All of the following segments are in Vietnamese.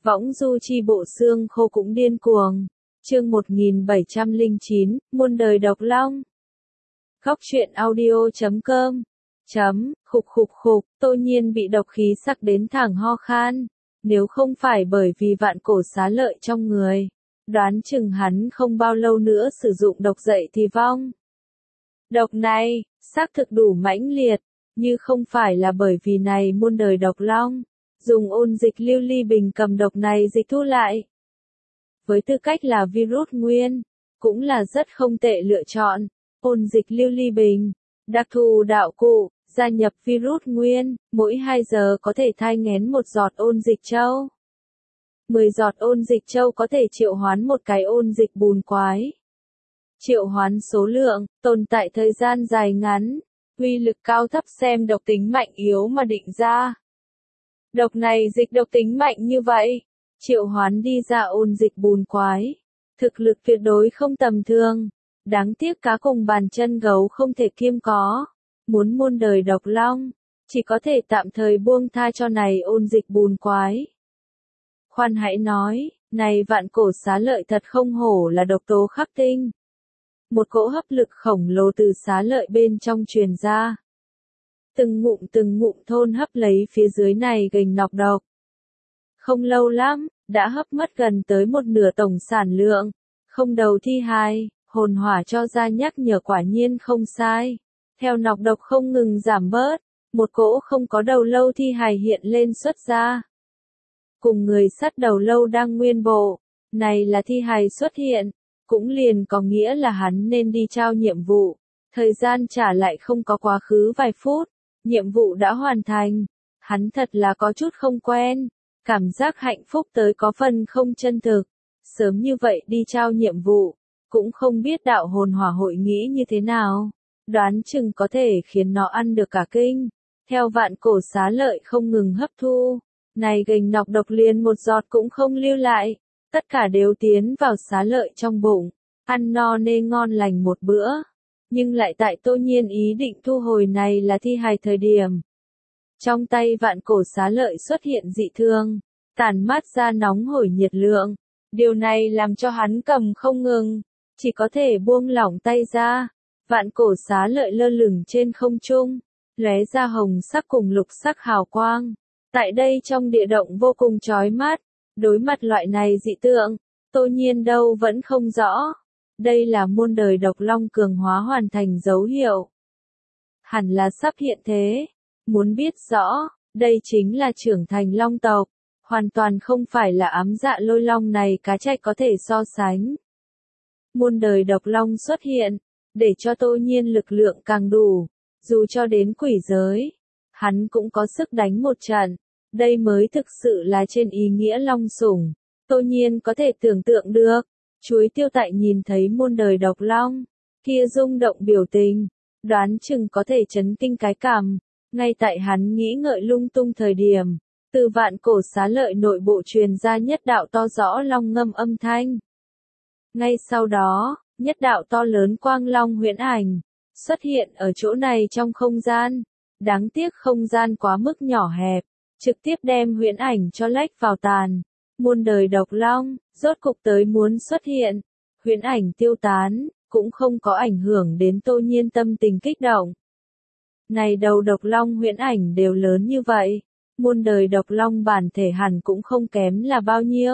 Võng du chi bộ xương khô cũng điên cuồng. Chương 1709, muôn đời độc long. Góc truyện audio.com. Khục, Tô Nhiên bị độc khí sắc đến thẳng ho khan. Nếu không phải bởi vì vạn cổ xá lợi trong người, đoán chừng hắn không bao lâu nữa sử dụng độc dậy thì vong. Độc này, xác thực đủ mãnh liệt, như không phải là bởi vì này muôn đời độc long, dùng ôn dịch lưu ly bình cầm độc này dịch thu lại. Với tư cách là virus nguyên, cũng là rất không tệ lựa chọn, ôn dịch lưu ly bình, đặc thù đạo cụ, gia nhập virus nguyên, mỗi 2 giờ có thể thai nghén một giọt ôn dịch châu. 10 giọt ôn dịch châu có thể triệu hoán một cái ôn dịch bùn quái. Triệu hoán số lượng, tồn tại thời gian dài ngắn, uy lực cao thấp xem độc tính mạnh yếu mà định ra. Độc này dịch độc tính mạnh như vậy, triệu hoán đi ra ôn dịch bùn quái. Thực lực tuyệt đối không tầm thường, đáng tiếc cá cùng bàn chân gấu không thể kiêm có. Muốn muôn đời độc long, chỉ có thể tạm thời buông tha cho này ôn dịch bùn quái. Khoan hãy nói, này vạn cổ xá lợi thật không hổ là độc tố khắc tinh. Một cỗ hấp lực khổng lồ từ xá lợi bên trong truyền ra. Từng ngụm thôn hấp lấy phía dưới này gành nọc độc. Không lâu lắm, đã hấp mất gần tới một nửa tổng sản lượng. Không đầu thi hài, hồn hỏa cho ra nhắc nhở quả nhiên không sai. Theo nọc độc không ngừng giảm bớt, một cỗ không có đầu lâu thi hài hiện lên xuất ra. Cùng người sắt đầu lâu đang nguyên bộ, này là thi hài xuất hiện, cũng liền có nghĩa là hắn nên đi trao nhiệm vụ. Thời gian trả lại không có quá khứ vài phút, nhiệm vụ đã hoàn thành. Hắn thật là có chút không quen, cảm giác hạnh phúc tới có phần không chân thực. Sớm như vậy đi trao nhiệm vụ, cũng không biết đạo hồn hỏa hội nghĩ như thế nào. Đoán chừng có thể khiến nó ăn được cả kinh. Theo vạn cổ xá lợi không ngừng hấp thu, này gành nọc độc liền một giọt cũng không lưu lại, tất cả đều tiến vào xá lợi trong bụng, ăn no nê ngon lành một bữa. Nhưng lại tại Tô Nhiên ý định thu hồi này là thi hài thời điểm. Trong tay vạn cổ xá lợi xuất hiện dị thường, tản mát ra nóng hổi nhiệt lượng. Điều này làm cho hắn cầm không ngừng, chỉ có thể buông lỏng tay ra. Vạn cổ xá lợi lơ lửng trên không trung, lóe ra hồng sắc cùng lục sắc hào quang. Tại đây trong địa động vô cùng chói mắt, đối mặt loại này dị tượng, Tô Nhiên đâu vẫn không rõ. Đây là muôn đời độc long cường hóa hoàn thành dấu hiệu. Hẳn là sắp hiện thế. Muốn biết rõ, đây chính là trưởng thành long tộc. Hoàn toàn không phải là ám dạ lôi long này cá trạch có thể so sánh. Muôn đời độc long xuất hiện, để cho Tô Nhiên lực lượng càng đủ. Dù cho đến quỷ giới, hắn cũng có sức đánh một trận. Đây mới thực sự là trên ý nghĩa long sủng. Tô Nhiên có thể tưởng tượng được. Chuối tiêu tại nhìn thấy muôn đời độc long, kia rung động biểu tình, đoán chừng có thể chấn kinh cái cằm. Ngay tại hắn nghĩ ngợi lung tung thời điểm, từ vạn cổ xá lợi nội bộ truyền ra nhất đạo to rõ long ngâm âm thanh. Ngay sau đó, nhất đạo to lớn quang long huyễn ảnh, xuất hiện ở chỗ này trong không gian. Đáng tiếc không gian quá mức nhỏ hẹp, trực tiếp đem huyễn ảnh cho lách vào tàn. Muôn đời độc long, rốt cục tới muốn xuất hiện. Huyễn ảnh tiêu tán, cũng không có ảnh hưởng đến Tô Nhiên tâm tình kích động. Này đầu độc long huyễn ảnh đều lớn như vậy, muôn đời độc long bản thể hẳn cũng không kém là bao nhiêu.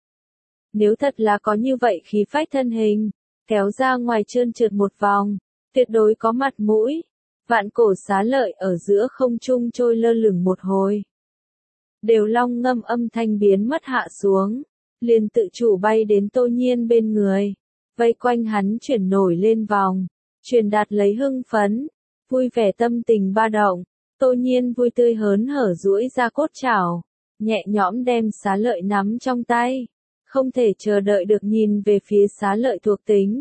Nếu thật là có như vậy khí phách thân hình, kéo ra ngoài trơn trượt một vòng, tuyệt đối có mặt mũi. Vạn cổ xá lợi ở giữa không trung trôi lơ lửng một hồi. Đều long ngâm âm thanh biến mất hạ xuống, liền tự chủ bay đến Tô Nhiên bên người, vây quanh hắn chuyển nổi lên vòng, truyền đạt lấy hưng phấn, vui vẻ tâm tình ba động. Tô Nhiên vui tươi hớn hở duỗi ra cốt chảo, nhẹ nhõm đem xá lợi nắm trong tay, không thể chờ đợi được nhìn về phía xá lợi thuộc tính.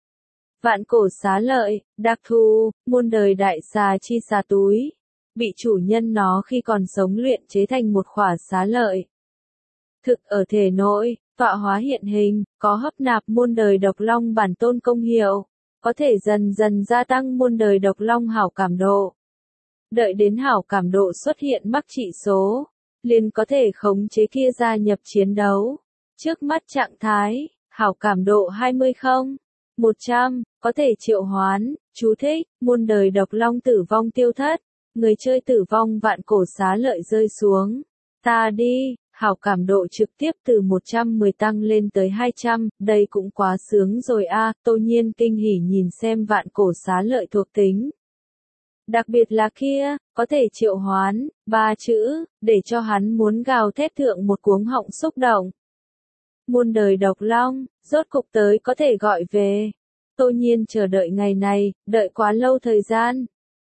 Vạn cổ xá lợi, đặc thù, muôn đời đại xà chi xà túi. Bị chủ nhân nó khi còn sống luyện chế thành một khỏa xá lợi. Thực ở thể nội, tọa hóa hiện hình, có hấp nạp muôn đời độc long bản tôn công hiệu, có thể dần dần gia tăng muôn đời độc long hảo cảm độ. Đợi đến hảo cảm độ xuất hiện mắc trị số, liền có thể khống chế kia gia nhập chiến đấu. Trước mắt trạng thái, hảo cảm độ 20 không? 100, có thể triệu hoán, chú thích, muôn đời độc long tử vong tiêu thất, người chơi tử vong vạn cổ xá lợi rơi xuống. Ta đi, hảo cảm độ trực tiếp từ 110 tăng lên tới 200, đây cũng quá sướng rồi a. Tô Nhiên kinh hỉ nhìn xem vạn cổ xá lợi thuộc tính. Đặc biệt là kia, có thể triệu hoán, 3 chữ, để cho hắn muốn gào thét thượng một cuống họng xúc động. Muôn đời độc long, rốt cục tới có thể gọi về. Tô Nhiên chờ đợi ngày này, đợi quá lâu thời gian.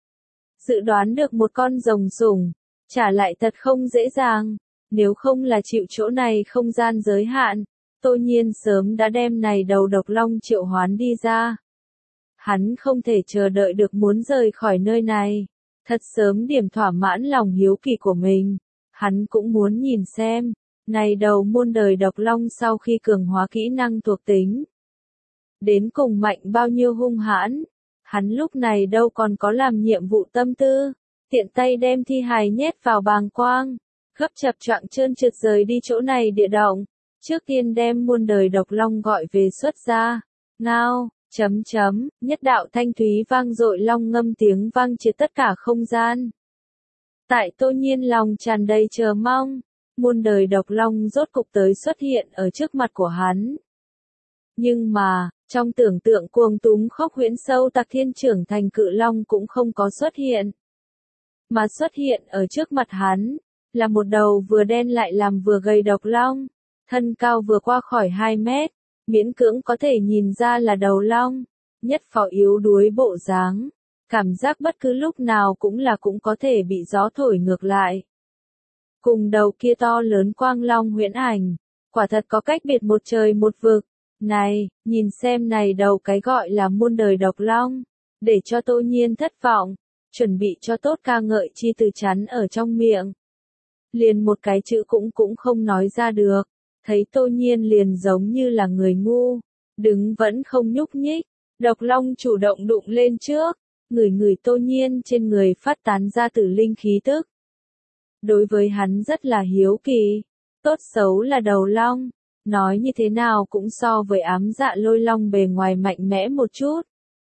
Dự đoán được một con rồng sủng, trả lại thật không dễ dàng. Nếu không là chịu chỗ này không gian giới hạn, Tô Nhiên sớm đã đem này đầu độc long triệu hoán đi ra. Hắn không thể chờ đợi được muốn rời khỏi nơi này. Thật sớm điểm thỏa mãn lòng hiếu kỳ của mình. Hắn cũng muốn nhìn xem, này đầu muôn đời độc long sau khi cường hóa kỹ năng thuộc tính. Đến cùng mạnh bao nhiêu hung hãn. Hắn lúc này đâu còn có làm nhiệm vụ tâm tư. Tiện tay đem thi hài nhét vào bàng quang. Gấp chập choạng trơn trượt rời đi chỗ này địa động. Trước tiên đem muôn đời độc long gọi về xuất ra. Ngao, nhất đạo thanh thúy vang dội long ngâm tiếng vang triệt tất cả không gian. Tại Tô Nhiên lòng tràn đầy chờ mong, muôn đời độc long rốt cục tới xuất hiện ở trước mặt của hắn. Nhưng mà, trong tưởng tượng cuồng túng khốc huyễn sâu tạc thiên trưởng thành cự long cũng không có xuất hiện. Mà xuất hiện ở trước mặt hắn, là một đầu vừa đen lại làm vừa gầy độc long, thân cao vừa qua khỏi 2 mét, miễn cưỡng có thể nhìn ra là đầu long, nhất phò yếu đuối bộ dáng, cảm giác bất cứ lúc nào cũng có thể bị gió thổi ngược lại. Cùng đầu kia to lớn quang long huyễn ảnh, quả thật có cách biệt một trời một vực. Này, nhìn xem này đầu cái gọi là muôn đời độc long, để cho Tô Nhiên thất vọng, chuẩn bị cho tốt ca ngợi chi từ chắn ở trong miệng. Liền một cái chữ cũng không nói ra được, thấy Tô Nhiên liền giống như là người ngu, đứng vẫn không nhúc nhích, độc long chủ động đụng lên trước, ngửi Tô Nhiên trên người phát tán ra tử linh khí tức. Đối với hắn rất là hiếu kỳ, tốt xấu là đầu long. Nói như thế nào cũng so với ám dạ lôi long bề ngoài mạnh mẽ một chút.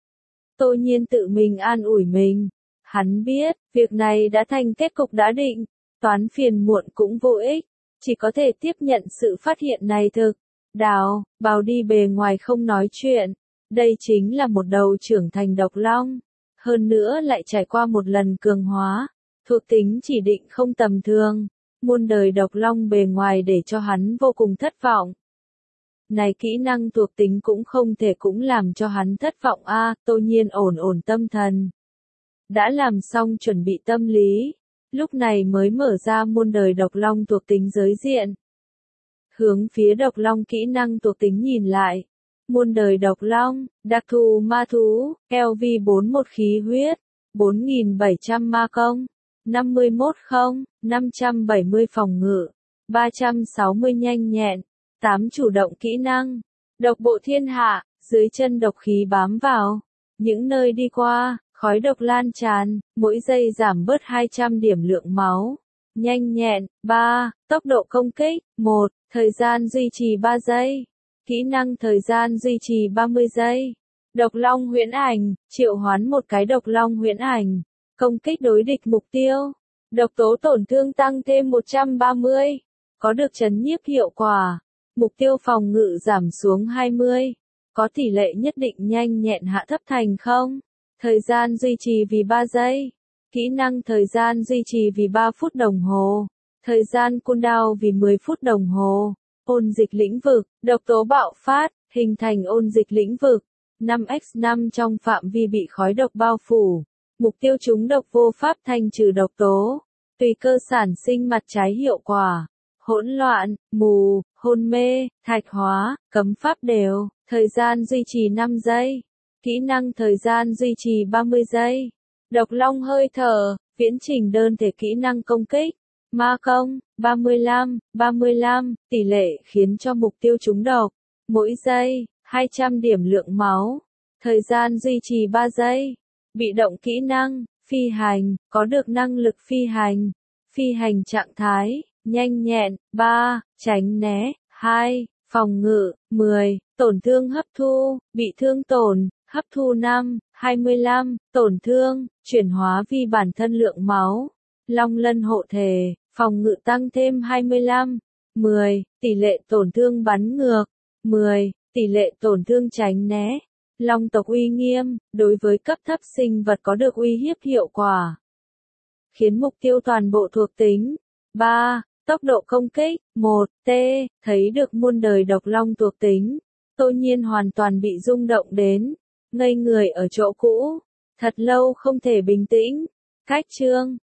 Tô Nhiên tự mình an ủi mình. Hắn biết, việc này đã thành kết cục đã định, toán phiền muộn cũng vô ích, chỉ có thể tiếp nhận sự phát hiện này thực. Bào đi bề ngoài không nói chuyện, đây chính là một đầu trưởng thành độc long. Hơn nữa lại trải qua một lần cường hóa, thuộc tính chỉ định không tầm thường. Muôn đời độc long bề ngoài để cho hắn vô cùng thất vọng. Này kỹ năng thuộc tính cũng không thể cũng làm cho hắn thất vọng a. Tô Nhiên ổn tâm thần. Đã làm xong chuẩn bị tâm lý, lúc này mới mở ra muôn đời độc long thuộc tính giới diện. Hướng phía độc long kỹ năng thuộc tính nhìn lại. Muôn đời độc long, đặc thù ma thú, LV41 khí huyết, 4700 ma công. 51 không, 570 phòng ngự, 360 nhanh nhẹn, 8 chủ động kỹ năng, độc bộ thiên hạ, dưới chân độc khí bám vào, những nơi đi qua, khói độc lan tràn, mỗi giây giảm bớt 200 điểm lượng máu, nhanh nhẹn, 3, tốc độ công kích, 1, thời gian duy trì 3 giây, kỹ năng thời gian duy trì 30 giây, độc long huyễn ảnh, triệu hoán một cái độc long huyễn ảnh. Công kích đối địch mục tiêu. Độc tố tổn thương tăng thêm 130. Có được trấn nhiếp hiệu quả. Mục tiêu phòng ngự giảm xuống 20. Có tỷ lệ nhất định nhanh nhẹn hạ thấp thành 0. Thời gian duy trì vì 3 giây. Kỹ năng thời gian duy trì vì 3 phút đồng hồ. Thời gian cooldown vì 10 phút đồng hồ. Ôn dịch lĩnh vực. Độc tố bạo phát. Hình thành ôn dịch lĩnh vực. 5x5 trong phạm vi bị khói độc bao phủ. Mục tiêu trúng độc vô pháp thanh trừ độc tố, tùy cơ sản sinh mặt trái hiệu quả, hỗn loạn, mù, hôn mê, thạch hóa, cấm pháp đều, thời gian duy trì 5 giây, kỹ năng thời gian duy trì 30 giây, độc long hơi thở, viễn trình đơn thể kỹ năng công kích, ma công, 35, tỷ lệ khiến cho mục tiêu trúng độc, mỗi giây, 200 điểm lượng máu, thời gian duy trì 3 giây. Bị động kỹ năng, phi hành, có được năng lực phi hành trạng thái, nhanh nhẹn, 3, tránh né, 2, phòng ngự, 10, tổn thương hấp thu, bị thương tổn, hấp thu 5, 25, tổn thương, chuyển hóa vi bản thân lượng máu, long lân hộ thể, phòng ngự tăng thêm 25, 10, tỷ lệ tổn thương bắn ngược, 10, tỷ lệ tổn thương tránh né, long tộc uy nghiêm, đối với cấp thấp sinh vật có được uy hiếp hiệu quả, khiến mục tiêu toàn bộ thuộc tính, 3, tốc độ công kích, 1, T, thấy được muôn đời độc long thuộc tính, Tô Nhiên hoàn toàn bị rung động đến, ngây người ở chỗ cũ, thật lâu không thể bình tĩnh, cách chương.